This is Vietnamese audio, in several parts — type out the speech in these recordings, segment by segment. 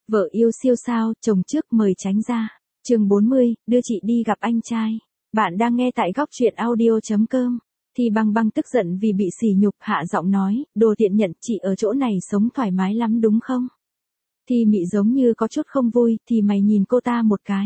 Vợ yêu siêu sao, chồng trước mời tránh ra. Chương 40, đưa chị đi gặp anh trai. Bạn đang nghe tại góc truyện audio.com. Thì Băng Băng tức giận vì bị sỉ nhục, hạ giọng nói, đồ tiện nhận, chị ở chỗ này sống thoải mái lắm đúng không? Thì Mị giống như có chút không vui, thì mày nhìn cô ta một cái.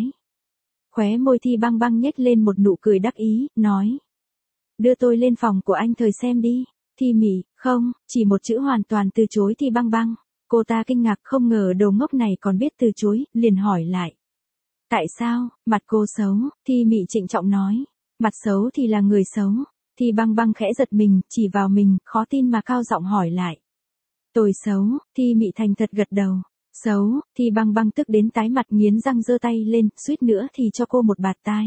Khóe môi Thì Băng Băng nhếch lên một nụ cười đắc ý, nói. Đưa tôi lên phòng của anh thời xem đi. Thì Mị, không, chỉ một chữ hoàn toàn từ chối Thì Băng Băng. Cô ta kinh ngạc không ngờ đồ ngốc này còn biết từ chối, liền hỏi lại. Tại sao, mặt cô xấu, Thì Mị trịnh trọng nói. Mặt xấu thì là người xấu. Thì Băng Băng khẽ giật mình, chỉ vào mình, khó tin mà cao giọng hỏi lại. Tôi xấu, Thì Mị thành thật gật đầu. Xấu, Thì Băng Băng tức đến tái mặt nghiến răng giơ tay lên, suýt nữa thì cho cô một bạt tai.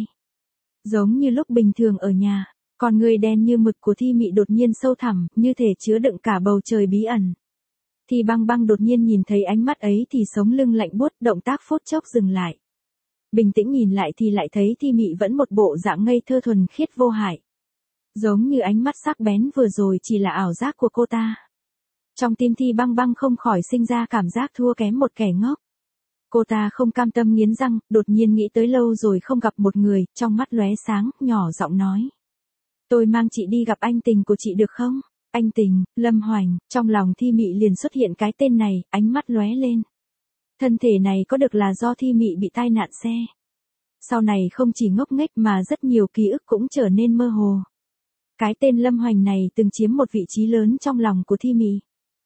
Giống như lúc bình thường ở nhà, con người đen như mực của Thì Mị đột nhiên sâu thẳm, như thể chứa đựng cả bầu trời bí ẩn. Thì Băng Băng đột nhiên nhìn thấy ánh mắt ấy thì sống lưng lạnh buốt, động tác phút chốc dừng lại. Bình tĩnh nhìn lại thì lại thấy Thì Mị vẫn một bộ dạng ngây thơ thuần khiết vô hại. Giống như ánh mắt sắc bén vừa rồi chỉ là ảo giác của cô ta. Trong tim Thì Băng Băng không khỏi sinh ra cảm giác thua kém một kẻ ngốc. Cô ta không cam tâm nghiến răng, đột nhiên nghĩ tới lâu rồi không gặp một người, trong mắt lóe sáng, nhỏ giọng nói. Tôi mang chị đi gặp anh tình của chị được không? Anh tình, Lâm Hoành, trong lòng Thì Mị liền xuất hiện cái tên này, ánh mắt lóe lên. Thân thể này có được là do Thì Mị bị tai nạn xe. Sau này không chỉ ngốc nghếch mà rất nhiều ký ức cũng trở nên mơ hồ. Cái tên Lâm Hoành này từng chiếm một vị trí lớn trong lòng của Thì Mị.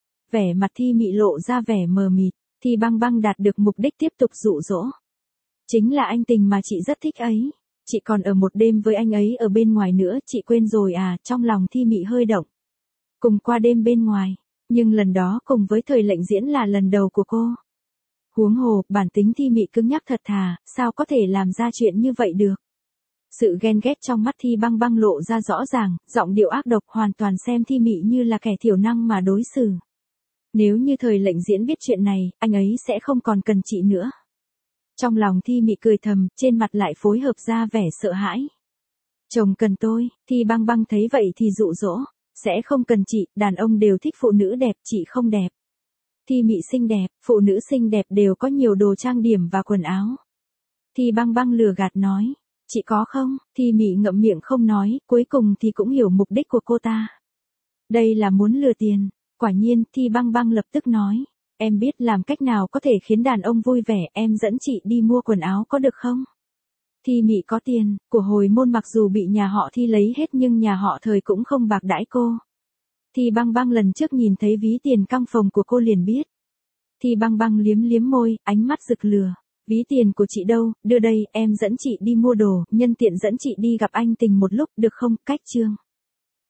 Vẻ mặt Thì Mị lộ ra vẻ mờ mịt, Thì Băng Băng đạt được mục đích tiếp tục dụ dỗ. Chính là anh tình mà chị rất thích ấy. Chị còn ở một đêm với anh ấy ở bên ngoài nữa, chị quên rồi à? Trong lòng Thì Mị hơi động. Cùng qua đêm bên ngoài, nhưng lần đó cùng với Thời Lệnh Diễn là lần đầu của cô. Huống hồ, bản tính Thì Mị cứng nhắc thật thà, sao có thể làm ra chuyện như vậy được. Sự ghen ghét trong mắt Thì Băng Băng lộ ra rõ ràng, giọng điệu ác độc hoàn toàn xem Thì Mị như là kẻ thiểu năng mà đối xử. Nếu như Thời Lệnh Diễn biết chuyện này, anh ấy sẽ không còn cần chị nữa. Trong lòng Thì Mị cười thầm, trên mặt lại phối hợp ra vẻ sợ hãi. Chồng cần tôi, Thì Băng Băng thấy vậy thì dụ dỗ. Sẽ không cần chị, đàn ông đều thích phụ nữ đẹp, chị không đẹp. Thì Mị xinh đẹp, phụ nữ xinh đẹp đều có nhiều đồ trang điểm và quần áo. Thì Băng Băng lừa gạt nói, chị có không? Thì Mị ngậm miệng không nói, cuối cùng thì cũng hiểu mục đích của cô ta. Đây là muốn lừa tiền. Quả nhiên, Thì Băng Băng lập tức nói, em biết làm cách nào có thể khiến đàn ông vui vẻ, em dẫn chị đi mua quần áo có được không? Thì Mị có tiền, của hồi môn mặc dù bị nhà họ Thì lấy hết nhưng nhà họ Thời cũng không bạc đãi cô. Thì Băng Băng lần trước nhìn thấy ví tiền căng phòng của cô liền biết. Thì Băng Băng liếm liếm môi, ánh mắt rực lửa. Ví tiền của chị đâu, đưa đây, em dẫn chị đi mua đồ, nhân tiện dẫn chị đi gặp anh tình một lúc được không? Cách chương.